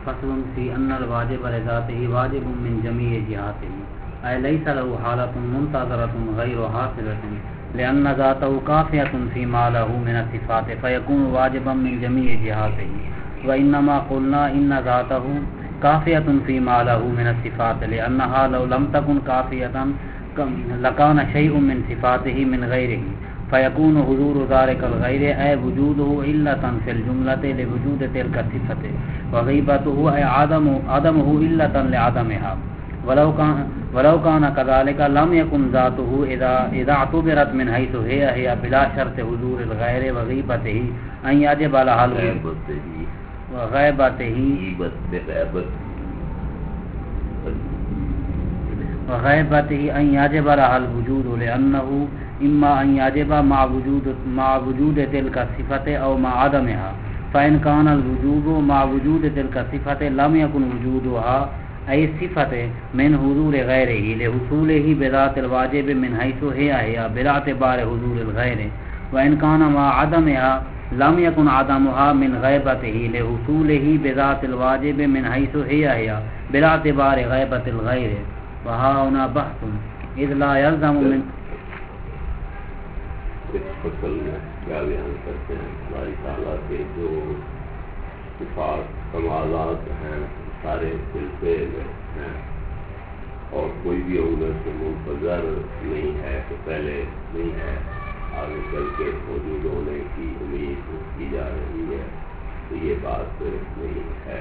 فصل في أن الواجب لذاته واجب من جميع جهاته أي ليس له حالة منتظرة غير حاصلة لأن ذاته كافية فيما له من الصفات فيكون واجبا من جميع جهاته وإنما قلنا إن ذاته كافية فيما له من الصفات لأنها لو لم تكن كافية لكان شيء من صفاته من غيره فيكون حضور ذلك الغير أي وجوده علة في الجملة لوجود تلك الصفة وغيبته أي عدمه علة لعدمها ولو كان كذلك لم يكن ذاته إذا اعتبرت من حيث هي بلا شرط حضور الغير وغيبته أن يجب لها وغيبته أن يجب لها الوجود لأنه إما أن يجب مع وجود تلك الصفة أو مع عدمها فإن كان الوجوب مع وجود تلك الصفة لم يكن وجودها أي صفة من حضور غيره لحصوله بذات الواجب من حيث هي بلا اعتبار حضور الغير وإن كان مع عدمها لم يكن عدمها من غيبته لحصوله بذات الواجب من حيث هي بلا اعتبار غيبة الغير وها هنا بحث إذ لا يلزم من اس فصل میں کیا بیان کرتے ہیں اللہ تعالیٰ کے جو صفات کمالات ہیں سارے بالفعل ہیں اور کوئی بھی ان سے منتظر نہیں ہے تو پہلے نہیں ہے آگے چل کے موجود ہونے کی امید کی جا رہی ہے تو یہ بات نہیں ہے.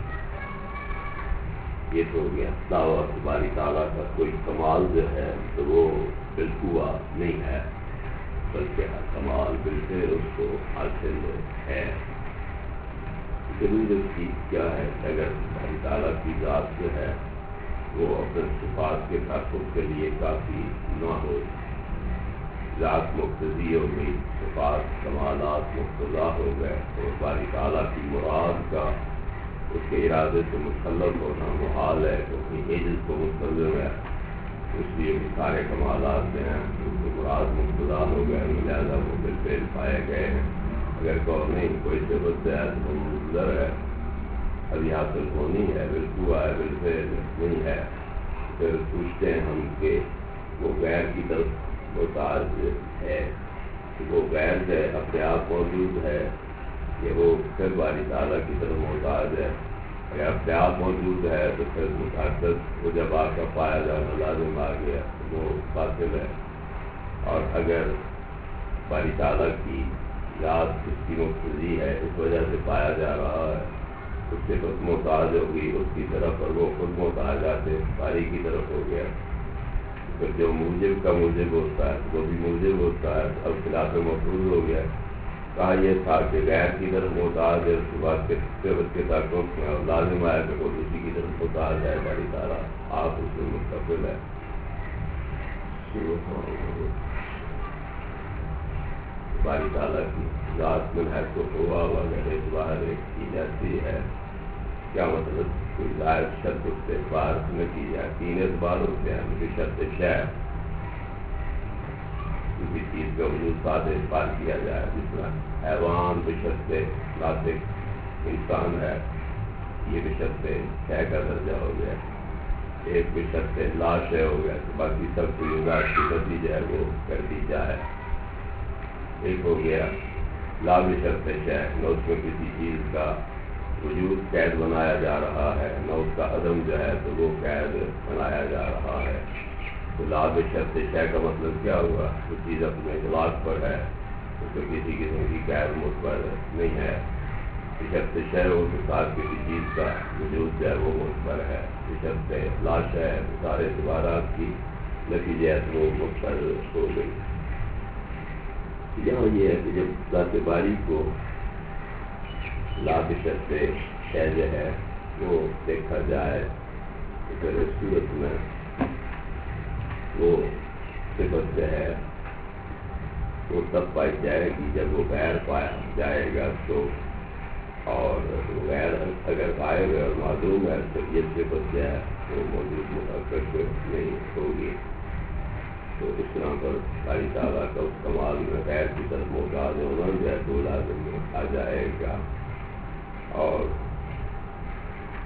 یہ تو ہو گیا دعویٰ باری تعالیٰ کا کوئی کمال جو ہے تو وہ بالکوا نہیں ہے بلکہ کمال بالفعل اس کو حاصل ہے. ضرورت کی کیا ہے اگر باری تعالیٰ کی ذات جو ہے وہ اپنے صفات کے تحفظ کے لیے کافی نہ ہو, ذات مقتضی ہو گئی, صفات کمالات مقتضا ہو گئے تو باری تعالیٰ کی مراد کا اس کے ارادے سے مسلط ہونا محال ہے کیونکہ عجز کو مستلزم ہے. اس لیے سارے کمالات جو ہیں اس کے مراد مقتضا ہو گئے لہٰذا وہ بالفعل پائے گئے ہیں. اگر کہو نہیں کوئی صفت ہے تو منتظر ہے ابھی حاصل ہونی ہے بالکوا ہے بالفعل نہیں ہے پھر پوچھتے ہیں ہم کہ وہ غیر کی طرف محتاج ہے, وہ غیر ہے اپنے آپ موجود ہے کہ وہ پھر باری تعالیٰ کی طرف محتاج ہے. اگر اپنے آپ موجود ہے تو پھر متعدد وہ جب آپ کا پایا جانا لازم آ گیا وہ باطل ہے. اور اگر باری تعالیٰ کی ذات اس کی مقتضی ہے اس وجہ سے پایا جا رہا ہے اس سے بس محتاج ہوگی اس کی طرف اور وہ خود محتاج آتے باری کی طرف ہو گیا. پھر جو موجب کا موجب ہوتا ہے وہ بھی موجب ہوتا ہے اب خلاف محفوظ ہو گیا. کہا یہ تھا کہ غیر کی طرف محتاج ہے اس کے بعد کے تعلق میں لازم آیا کہ وہ اسی کی طرف محتاج ہے باری تعالیٰ آپ اس میں مستقل ہے. باری تعالیٰ کی ذات میں ہے تو ہوا وغیرہ باہر کی جاتی ہے. کیا مطلب کوئی ظاہر شرط اس سے بار نہ کی جائے. 3 اعتبار ہوتے ہیں مجھے شرط شہر کسی چیز کا وجود ساتھ اعتبار کیا جائے جس طرح حیوان بشرط ناطق انسان ہے یہ بشرط شہ کا درجہ ہو گیا. ایک بشرط لاش ہے ہو گیا تو باقی سب کوئی ذات کی نتیجہ ہے وہ کر دی جائے. ایک ہو گیا لا بشرط شہ نہ اس میں کسی چیز کا وجود قید بنایا جا رہا ہے نہ اس کا عدم جو ہے تو وہ قید بنایا جا رہا ہے. تو لا بشرط شہ کا مطلب کیا ہوا وہ چیز اپنے اطلاق پر ہے اس میں کسی قسم کی قید متبر نہیں ہے. بشرط شہ ہو تو ساتھ کسی چیز کا وجود جو ہے وہ متبر ہے. بشرط لا شہ ہے تو سارے اعتبارات کی نتیجہ وہ متبر ہو گئی. یہاں یہ ہے کہ جب ذات باری کو لا بشرط شہ جو ہے وہ دیکھا جائے تو پھر اس صورت میں وہ صفت جو ہے وہ تب پائی جائے گی جب وہ غیر پایا جائے گا تو. اور غیر اگر غائب ہے اور معلوم ہے تو یہ صفت جو ہے وہ موجود متحقق نہیں ہوگی. تو اس طرح پر باری تعالیٰ کا اس کمال میں غیر کی طرف محتاج ہونا جو ہے تو لازم آ جائے گا. اور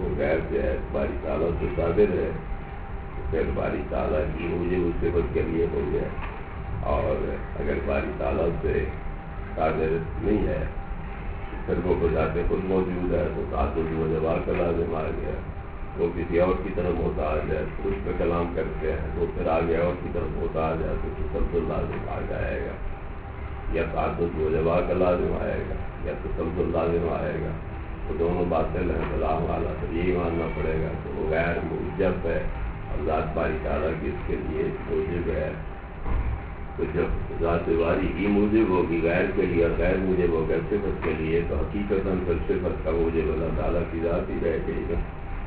وہ غیر جو ہے باری تعالیٰ سے صادر ہے، پھر باری تعالیٰ کی موجب اس صفت کے لیے ہو گیا، اور اگر باری تعالیٰ سے صادر نہیں ہے پھر وہ بذات خود موجود ہے تو تعدد و جواب کا لازم آ گیا، وہ کسی اور کی طرف محتاج ہے تو اس پہ کلام کرتے ہیں، وہ پھر آگے اور کی طرف محتاج ہے تو تسلسل لازم آ جائے گا، یا تعدد و جواب کا لازم آئے گا یا تسلسل لازم آئے گا، وہ دونوں باطل ہیں بلام والا، تو یہی ماننا پڑے گا کہ وہ غیر موجب ہے اور ذات باری تعالیٰ کی اس کے لیے موجب ہے، تو جب ذات باری ہی موجب ہوگی غیر کے لیے اور غیر موجب ہوگا صفت کے لیے تو حقیقتاً پھر صفت کا موجب اللہ تعالیٰ کی ذات ہی رہ گئی گا۔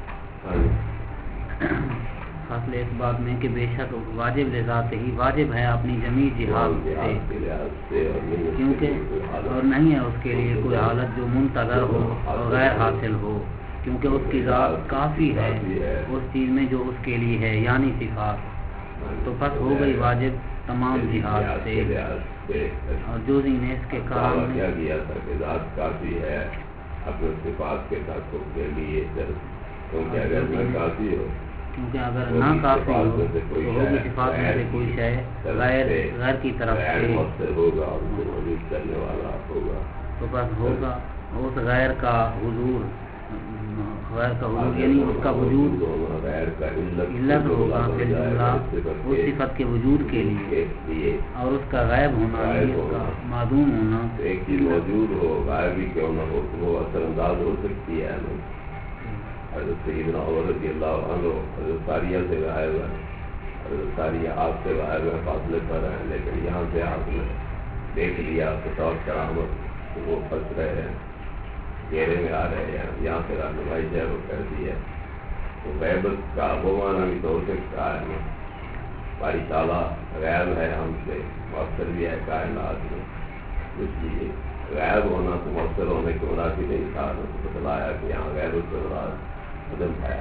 حاصل اس بات میں کہ بے شک واجب لذات ہی واجب ہے اپنی جمیع جہات سے، کیونکہ اور نہیں ہے اس کے لیے کوئی حالت جو منتظر ہو اور غیر حاصل ہو، کیونکہ اس کی ذات کافی ہے اس چیز میں جو اس کے لیے ہے، یعنی صفات، تو پس ہو گئی واجب تمام جہات سے، اور جو نے اس کے کام میں کیا کیا تھا کہ ذات کافی ہے اپنے صفات کے تحقق کے لیے، کیونکہ اگر نہ کافی ہو، کیونکہ اگر نہ کافی ہو تو ہوگی صفات میں سے کوئی شے غیر کی طرف سے ہوگا اور موجود کرنے والا ہوگا، تو بس ہوگا اس غیر کا حضور، غیر کا حضور یعنی اس کا وجود علت ہوگا پھر جملہ اس صفت کے وجود کے لیے، اور اس کا غائب ہونا یعنی اس کا معدوم ہونا، ایک چیز موجود ہو غائب ہی کیوں نہ ہو تو وہ اثر انداز ہو سکتی ہے۔ حضرت سیدنا عمر رضی اللہ عنہ حضرت ساریہ سے غائب ہے، حضرت ساریہ آپ سے غائب ہے، فاصلے پر ہیں، لیکن یہاں سے آپ نے دیکھ لیا بطور کرامت وہ پھنس رہے ہیں، گھیرے میں آ رہے ہیں، یہاں سے رہنمائی جو ہے وہ کر دی ہے، تو غیبت کا وہ معنی بھی تو ہو سکتا ہے، باری تعالیٰ غائب ہے ہم سے، مؤثر بھی ہے کائنات میں، اس لیے غائب ہونا تو مؤثر ہونے کے منافی نہیں تھا، تو بتلایا کہ یہاں غیر عدم ہے،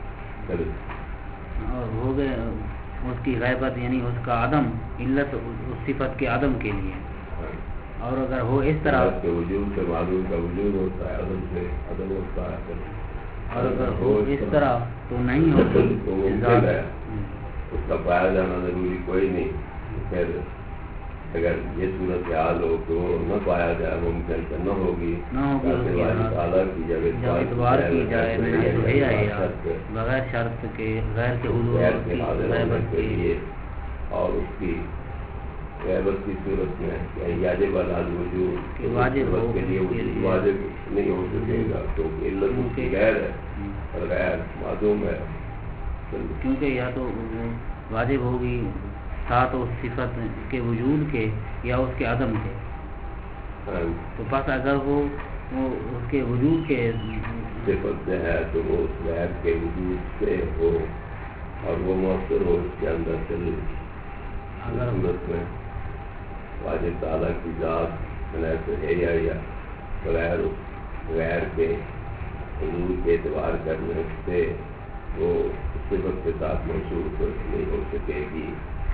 اور ہو گئے اس کی غیبت یعنی اس کا عدم علت اس صفت کے عدم کے لیے، اور اگر ہو اس طرح کے وجود سے معلوم کا وجود ہوتا ہے، عدم سے عدم ہوتا ہے، اور اگر ہو اس طرح تو نہیں ہوتی تو ممکن ہے اس کا پایا جانا ضروری کوئی نہیں، پھر اگر یہ صورت حال ہو کہ وہ نہ پایا جائے ممکن کہ نہ ہوگی تعالیٰ کی جب اعتبار کی جائے بغیر شرط کے غیر کے حضور کی غیبت کے لیے، اور اس کی غیبت کی صورت میں یاجب الوجود واجب کے لیے واجب نہیں ہو سکے گا کیونکہ علت اس کی غیر ہے اور غیر معدوم ہے، کیونکہ یا تو واجب ہوگی ساتھ اس صفت کے وجود کے یا اس کے عدم کے، تو بس اگر وہ اس کے وجود کے صفت سے ہے تو وہ اس غیر کے وجود سے ہو اور وہ مؤثر ہو اس کے اندر چلے، اگر صورت میں واجب تعالیٰ کی ذات سے ہے یا بغیر غیر کے حضور کے اعتبار کرنے سے وہ صفت کے ساتھ محسوس نہیں ہو سکے گی،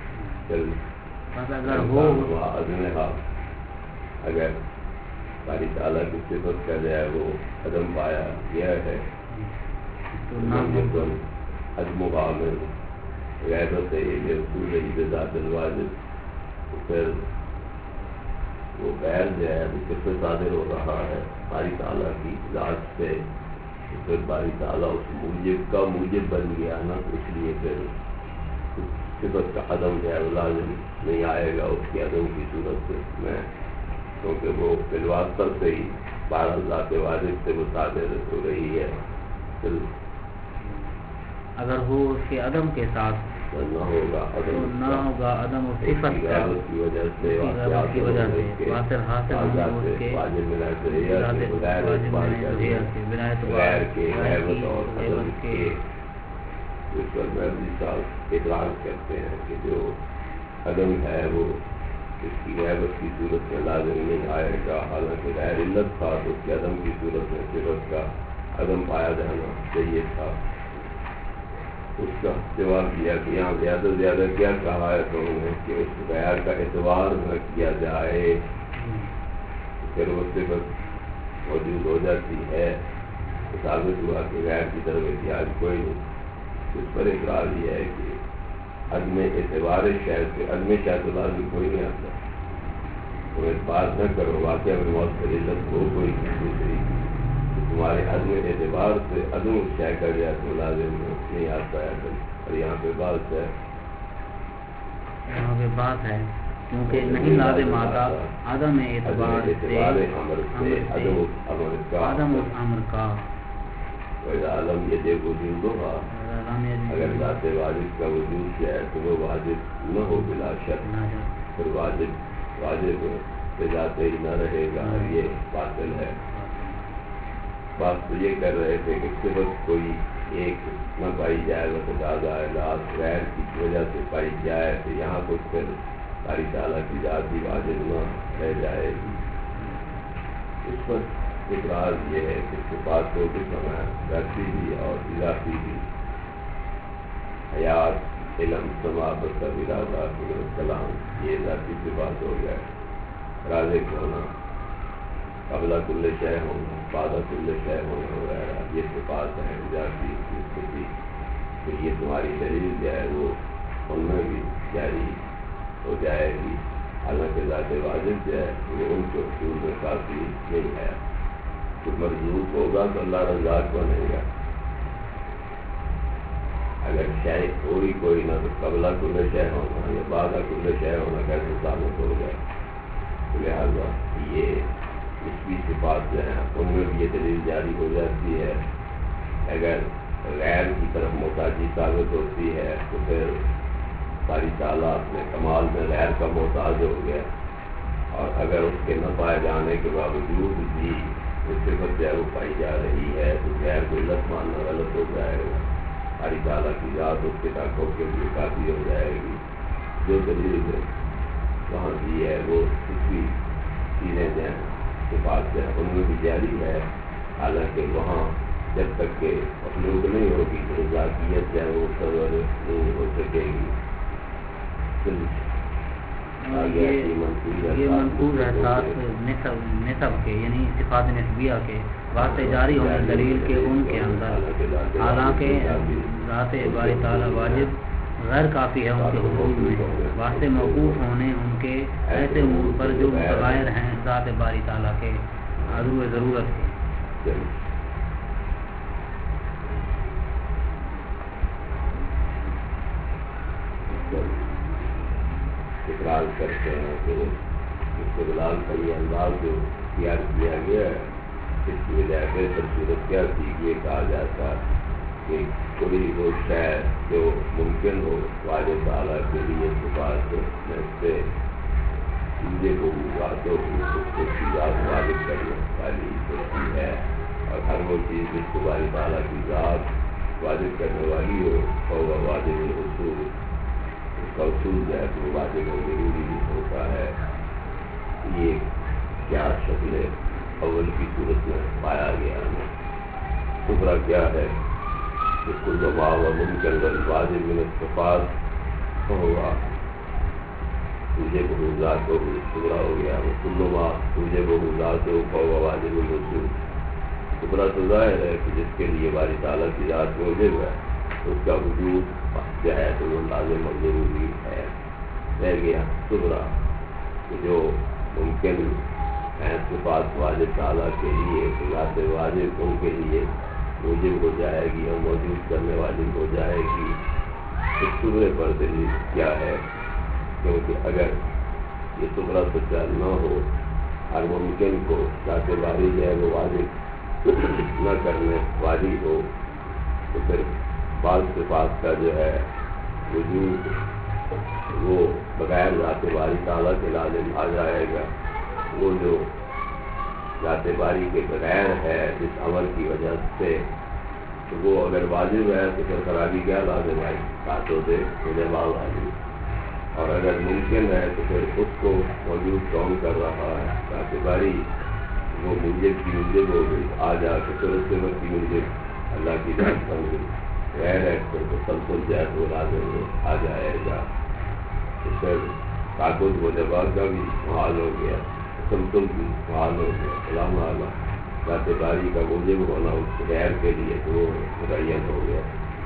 اگر باری تعالیٰ کی صفت کا جائے وہ عدم پایا گیا ہے تو عدم و عامل غیبت ہے یہ رسول ہے ذات الواجب، تو پھر وہ غیر جو ہے وہ کس سے صادر ہو رہا ہے باری تعالیٰ کی ذات سے، تو پھر باری تعالیٰ اس موجب کا موجب بن گیا نا، تو اس لیے پھر صفت کا عدم جو ہے وہ لازم نہیں آئے گا اس کی عدم کی صورت میں، کیونکہ وہ فی الواسطہ سے ہی بارہ ذات واجب سے وہ صادر ہو رہی ہے، پھر اگر ہو اس کے عدم کے ساتھ نہ ہوگا عدم و صفت کی وجہ سے واصل حاصل ہوگا اس کے غیر کے غیبت اور عدم کے، اس پر مہدی صاحب اعتراض کرتے ہیں کہ جو عدم ہے وہ اس کی غیبت کی صورت میں لازم نہیں آئے گا، حالانکہ غیر علت تھا تو اس کے عدم کی صورت میں صفت کا عدم پایا جانا چاہیے تھا، اس کا جواب دیا کہ یہاں زیادہ سے زیادہ کیا کہا ہے تو انہیں کہ اس غیر کا اعتبار نہ کیا جائے پھر وہ صفت موجود ہو جاتی ہے، ثابت ہوا کہ غیر کی طرف احتیاج کوئی نہیں. اس پر اقرار یہ ہے کہ عدم اعتبار شہر سے عدم اعتبار بھی کوئی نہیں آتا. تم اعتبار نہ کرو واقعہ میں موت پر علت ہو کوئی دوسری تمہارے عدم اعتبار سے عدم شے کا گیا تو لازم نہیں آتا ہے. اور یہاں پہ بات ہے کیونکہ نہیں لازم آتا عدم اعتبار سے عدم امر کا. عالم یہ دے وجود ہوگا اگر ذات واجب کا وجود ہے تو وہ واجب نہ ہو بلا شک پھر واجب سے ذات ہی نہ رہے گا. یہ باطل ہے. بات تو یہ کر رہے تھے کہ صرف کوئی ایک نہ پائی جائے وہ تقاضا اعلاس غیر کی وجہ سے پائی جائے تو یہاں کچھ پھر باری تعالیٰ کی ذات بھی واجب نہ رہ جائے گی. اس پر اقرار یہ ہے کہ صفات کو بھی سمایا ذاتی بھی اور اضافی بھی حیات علم سما بسر ارادہ کلام یہ ذاتی صفات ہو گئے. رازق ہونا قبلہ کل شے ہونا بعد کل شے ہونا وغیرہ یہ صفات ہیں ذاتی صفتی. تو یہ تمہاری دلیل جو ہے وہ ان میں بھی جاری ہو جائے گی. حالانکہ ذات واجب جو ہے وہ ان کے اصول میں کافی نہیں ہے. تو مرزوق ہوگا تو اللہ رزاق بنے گا. اگر شاید کوئی نہ تو قبلہ کل شے ہونا یا بعد کل شے ہونا کیسے ثابت ہو گیا. لہٰذا یہ اس کی صفات جو ہیں ان میں بھی یہ دلیل جاری ہو جاتی ہے. اگر غیر کی طرف محتاجی ثابت ہوتی ہے تو پھر ساری تعالیٰ اپنے کمال میں غیر کا محتاج ہو گیا. اور اگر اس کے نہ پائے جانے کے باوجود بھی اس صفت جو ہے وہ پائی جا رہی ہے تو غیر کو علت ماننا غلط ہو جائے گا. ساری تعالیٰ کی ذات اس کے تحقق کے لیے کافی ہو جائے گی. جو دلیل ہے وہاں بھی ہے وہ کسی چیزیں جو ہیں صفات جو ہے ان میں بھی جاری ہے. حالانکہ وہاں جب تک کہ مخلوق نہیں ہوگی تو ذاتیت جو ہے وہ سرور نہیں ہو سکے گی. یہ منقول ہے ساتھ نسب کے یعنی صفات نسبیہ کے واسطے جاری ہونے دلیل کے ان کے اندر. حالانکہ ذات باری تعالیٰ واجب غیر کافی ہے ان کے حقوق میں واسطے موقوف ہونے ان کے ایسے امور پر جو متغیر ہیں ذات باری تعالیٰ کے عدو ضرورت کے. اقرار کرتے ہیں کہ استدلال کا یہ انداز جو اختیار کیا گیا ہے اس کی وجہ سے صورت کیا تھی. یہ کہا جاتا کہ کوئی وہ شے جو ممکن ہو واجب تعالیٰ کے لیے صفات میں سے چیزیں کو باتوں اس کو چیزات واجب کرنے والی ہوتی ہے. اور ہر وہ چیز جس کو باری تعالیٰ کی ذات واجب کرنے والی ہو اور وہ واجب اصول اس کا اصول جو ہے تو واجب و ضروری ہوتا ہے. یہ کیا شکل اول کی صورت میں پایا گیا ہے. دوسرا کیا ہے کہ کل دباؤ و ممکن واجب میں صفات ہوگا تجھے بہت کو دوسرا ہو گیا وہ کل دباؤ تجھے بہت ہو واجب اصول. دوسرا تو ظاہر ہے کہ جس کے لیے باری تعالیٰ کی ذات موجب ہے اس کا وجود جو ہے تو وہ لازم و ضروری ہے. رہ گیا دوسرا جو ممکن ہیں صفات واجب تعالیٰ کے لیے ذات واجب ان کے لیے موجب ہو جائے گی اور موجود کرنے والی ہو جائے گی. اس صبح پر دلیل کیا ہے کیونکہ اگر یہ صبح سچا نہ ہو ہر ممکن کو ذات باری جو ہے وہ واجب نہ کرنے والی ہو تو پھر بعض صفات کا جو ہے وجود وہ بغیر ذات باری تعالیٰ کے لازم آ جائے گا. وہ جو ذات باری کے بغیر ہے جس عمل کی وجہ سے تو وہ اگر واجب ہے تو پھر خرابی کیا لازم آئی باتوں سے مجھے باغ واجب. اور اگر ممکن ہے تو پھر اس کو موجود کون کر رہا ہے ذات باری وہ موجب کی موجب ہو گئی آ جا کے پھر اس سے وقت کی موجب اللہ کی ذات بن گئی. غیر ہے پھر تسلسل جو ہے وہ لازم آ جائے گا. تو پھر تعبد و جواب کا بھی محال ہو گیا تسلسل بھی محال ہو گیا. سلام علیکم. ذات باری کا موجب ہونا اس غیر کے لیے تو وہ متعین ہو گیا.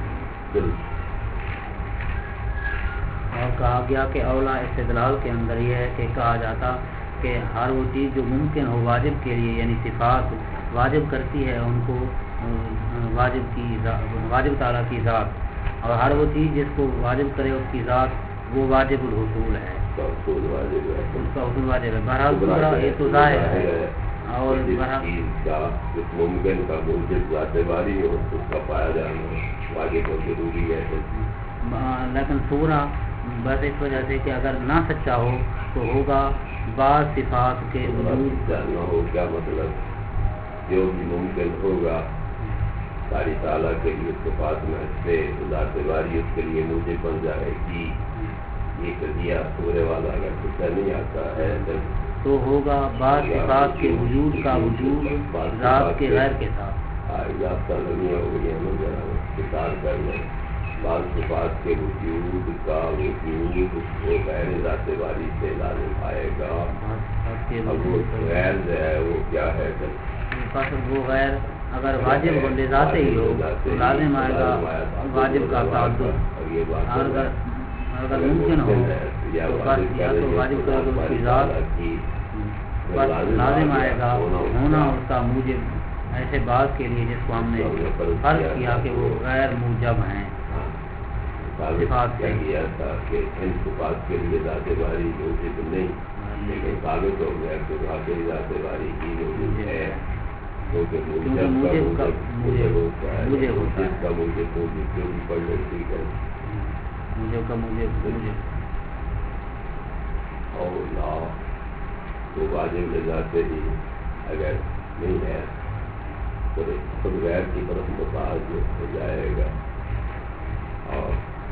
اور کہا گیا کہ اولا استدلال کے اندر یہ ہے کہ کہا جاتا کہ ہر وہ چیز جو ممکن ہو واجب کے لیے، یعنی صفات واجب کرتی ہے ان کو واجب تعالیٰ کی ذات، اور ہر وہ چیز جس کو واجب کرے اس کی ذات وہ واجب الحصول ہے، اس کا حصول واجب ہے. بہرحال دوسرا یہ تو ظاہر ہے. اور اس ممکن کا موجب ذات باری ہو اس کا پایا جانا واجب اور ضروری ہے. لیکن پورا بس اس وجہ سے کہ اگر نہ سچا ہو تو ہوگا بعض صفات کے وجود جاننا ہو کیا مطلب جو بھی ممکن ہوگا باری تعالیٰ کے لیے صفات میں سے ذات باری اس کے لیے موجب بن جائے گی. یہ قضیہ سورے والا اگر سچا نہیں آتا ہے تو ہوگا بعض صفات کے وجود کا وجود ذات کے غیر کے ساتھ. ضابطہ نہیں ہو گئی ہمیں ذرا اختصار کر لیں. بعض صفات کے وجود کا وجود وہ غیر ذات باری سے لازم آئے گا. اب وہ غیر جو ہے وہ کیا ہے وہ غیر اگر واجب ہو ذات ہی ہو تو لازم آئے گا واجب کا تعدد. اگر ممکن ہو تو بس یا تو واجب کا اس کی ذات بس لازم آئے گا ہونا اس کا موجب ایسے بعض کے لیے جس کو ہم نے فرض کیا کہ وہ غیر موجب ہیں. صفات کیا تھا کہ ان صفات کے لیے ذات باری موجب نہیں لیکن ثابت ہو گیا کہ واقعی ذات باری کی موجب ہے کیونکہ موجب کا موجب ہوتا ہے جس کا موجب موجب جو بھی پڑھ لیتی ہے موجب کا موجب اور لا تو واجب لذاتے ہی اگر نہیں ہے تو خود غیر کی طرف متعلق ہو جائے گا. اور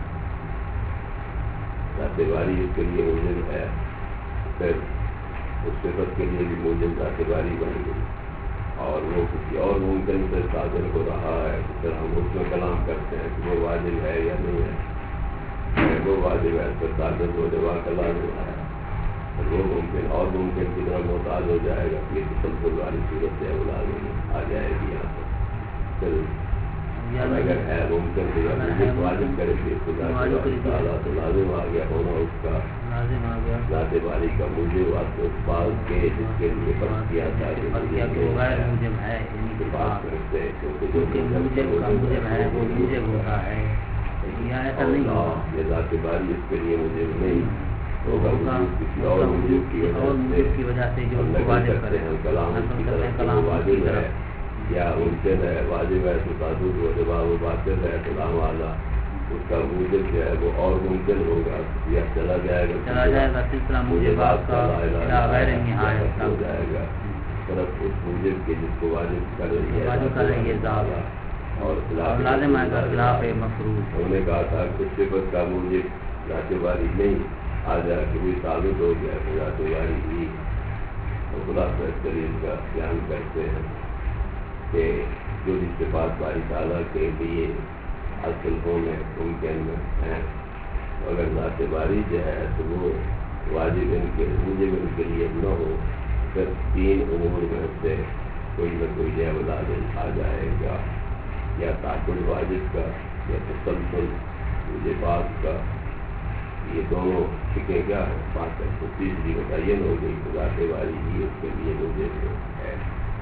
ذات باری اس کے لیے موجب ہے پھر اس صفت کے لیے بھی موجب ذات باری بن گئی اور وہ کسی اور ممکن سے صادر ہو رہا ہے تو پھر ہم اس میں کلام کرتے ہیں کہ وہ واجب ہے یا نہیں ہے. وہ واجب ہے پھر صادر ہو جب کلام ہوا ہے وہ ممکن اور ممکن کی طرح محتاج ہو جائے گا. یہ تسلسل والی صورت ہے وہ لازم آ جائے گی یہاں پر. پھر اگر ہے ممکن واجب کرے گی خدا تعالیٰ تو لازم آ گیا ہونا اس کا ذات باری کا مجھے بعض کے جس کے لیے فرض کیا تھا کہ وہ غیر موجب ہے بات کرتے ہیں کیونکہ موجب کا موجب ہے وہ موجب ہوتا ہے یا ایسا نہیں ہوگا. یہ ذات باری اس کے لیے موجب نہیں ہوگا کسی اور موجب کی وجہ سے جو واجب کرتے ہیں کلام واجب ہے یا ممکن ہے واجب ہے تو تعدد و جواب و باطل ہے کلام والا اس کا موجب جو ہے وہ اور ممکن ہوگا یا چلا جائے گا سلسلہ موجبات کا غیر نہایت ہو جائے گا طرف اس موجب کے جس کو واجب کر رہی ہے ذات اور لازم آئے گا خلاف مفروض. انہوں نے کہا تھا کہ صفت کا موجب ذات باری نہیں آ جائے کہ وہی ثابت ہو گیا کہ ذات باری ہی خلاصہ دلیل کا بیان کرتے ہیں کہ جو بھی صفات باری تعالیٰ کے لیے حاصل ہونے ممکن ہیں اگر ذات باری جو ہے تو وہ واجب ان کے موجب ان کے لیے نہ ہو پھر تین امور میں سے کوئی نہ کوئی جیب لازم آ جائے گا یا تعقل واجب کا یا تسلسل موجبات کا. یہ دونوں فکر کیا ہے بات ہے تو تیسری متعین ہو گئی تو ذات باری ہی اس کے لیے موجب ہے.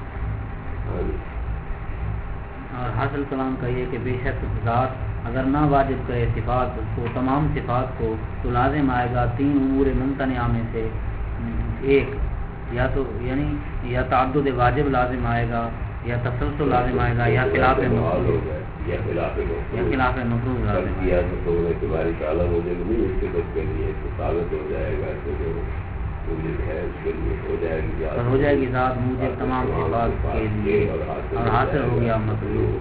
اور حاصل کلام کا یہ کہ بے شک ذات اگر نہ واجب کرے صفات کو تمام صفات کو تو لازم آئے گا تین امور ممتنعہ میں سے ایک یا تو یعنی یا تعدد واجب لازم آئے گا یا تسلسل لازم آئے گا یا خلاف مفروض لازم آئے گا. ثابت ہو جائے گا کہ جو موجب ہے اس کے لیے ہو جائے گی ذات موجب تمام صفات کے لیے اور حاصل ہو گیا مطلوب.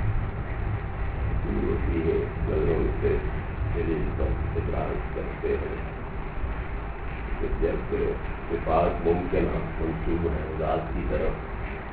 کرتے ہیں جب صفات ممکن منصوب ہے ذات کی طرف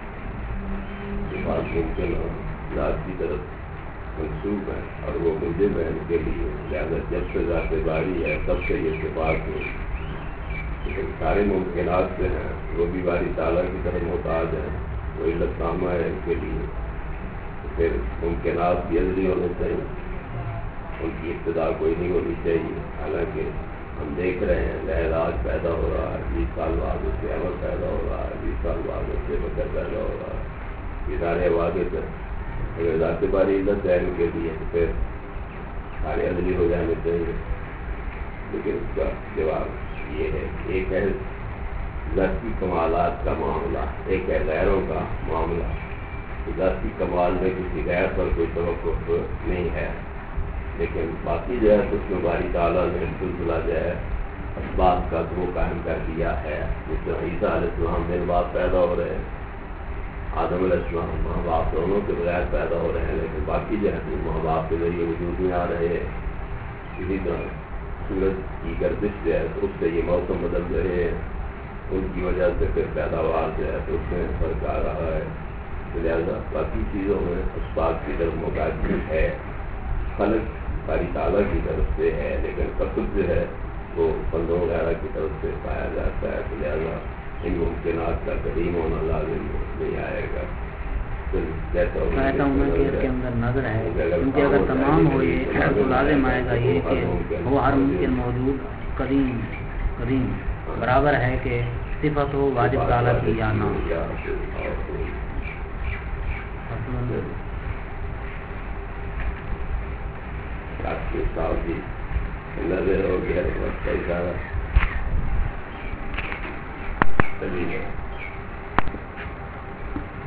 صفات ممکن ذات کی طرف منصوب ہے اور وہ موجب ہے ان کے لیے لہٰذا جب سے ذات باری ہے تب سے یہ صفات ہو سارے ممکنات سے ہیں وہ بھی باری تعالیٰ کی طرف محتاج ہیں کوئی لطامہ ہے ان کے لیے، پھر ممکنات بھی ازلی ہونے چاہیے، ان کی ابتدا کوئی نہیں ہونی چاہیے۔ حالانکہ ہم دیکھ رہے ہیں لہراج پیدا ہو رہا ہے، 20 سال بعد اس سے عمل پیدا ہو رہا ہے، 20 سال بعد اس سے بکر پیدا ہو رہا ہے، ادارے واضح تھے۔ اگر ذات باری عزت ہے ان کے لیے تو پھر سارے ازلی ہو جانے چاہیے۔ لیکن اس کا جواب یہ ہے، ایک ہے ذاتی کمالات کا معاملہ، ایک ہے غیروں کا معاملہ۔ ذاتی کمال میں کسی غیر پر کوئی توقف نہیں ہے، لیکن باقی جو ہے اس میں باری تعالیٰ نے سلسلہ جو ہے اسباب کا وہ قائم کر دیا ہے۔ جس میں عیسیٰ علیہ السلام دن بعد پیدا ہو رہے ہیں، آدم علیہ السلام ماں باپ دونوں کے بغیر پیدا ہو رہے ہیں، لیکن باقی جو ہے ماں باپ کے ذریعے وجود میں آ رہے ہیں۔ اسی طرح سورج کی گردش جو ہے تو اس سے یہ موسم بدل رہے ہیں، ان کی وجہ سے پھر پیداوار جو ہے تو اس میں فرق آ رہا ہے۔ لہٰذا باقی چیزوں میں اسباب کی طرف مقاصد ہے، خلق باری تعالیٰ کی طرف سے ہے، لیکن قصد جو ہے وہ بندوں وغیرہ کی طرف سے پایا جاتا ہے۔ تو لہٰذا ان ممکنات کا قدیم ہونا لازم نہیں آئے گا۔ کہتا ہوں میں کہ اس کے اندر نظر ہے، کیونکہ اگر تمام ہو یہ تو لازم آئے گا یہ کہ وہ ہر ممکن موجود قدیم برابر ہے کہ صفت ہو واجب تعالیٰ کی یا نہ۔ آپ کے ساتھ بھی نظر ہو گیا وقت کا اشارہ۔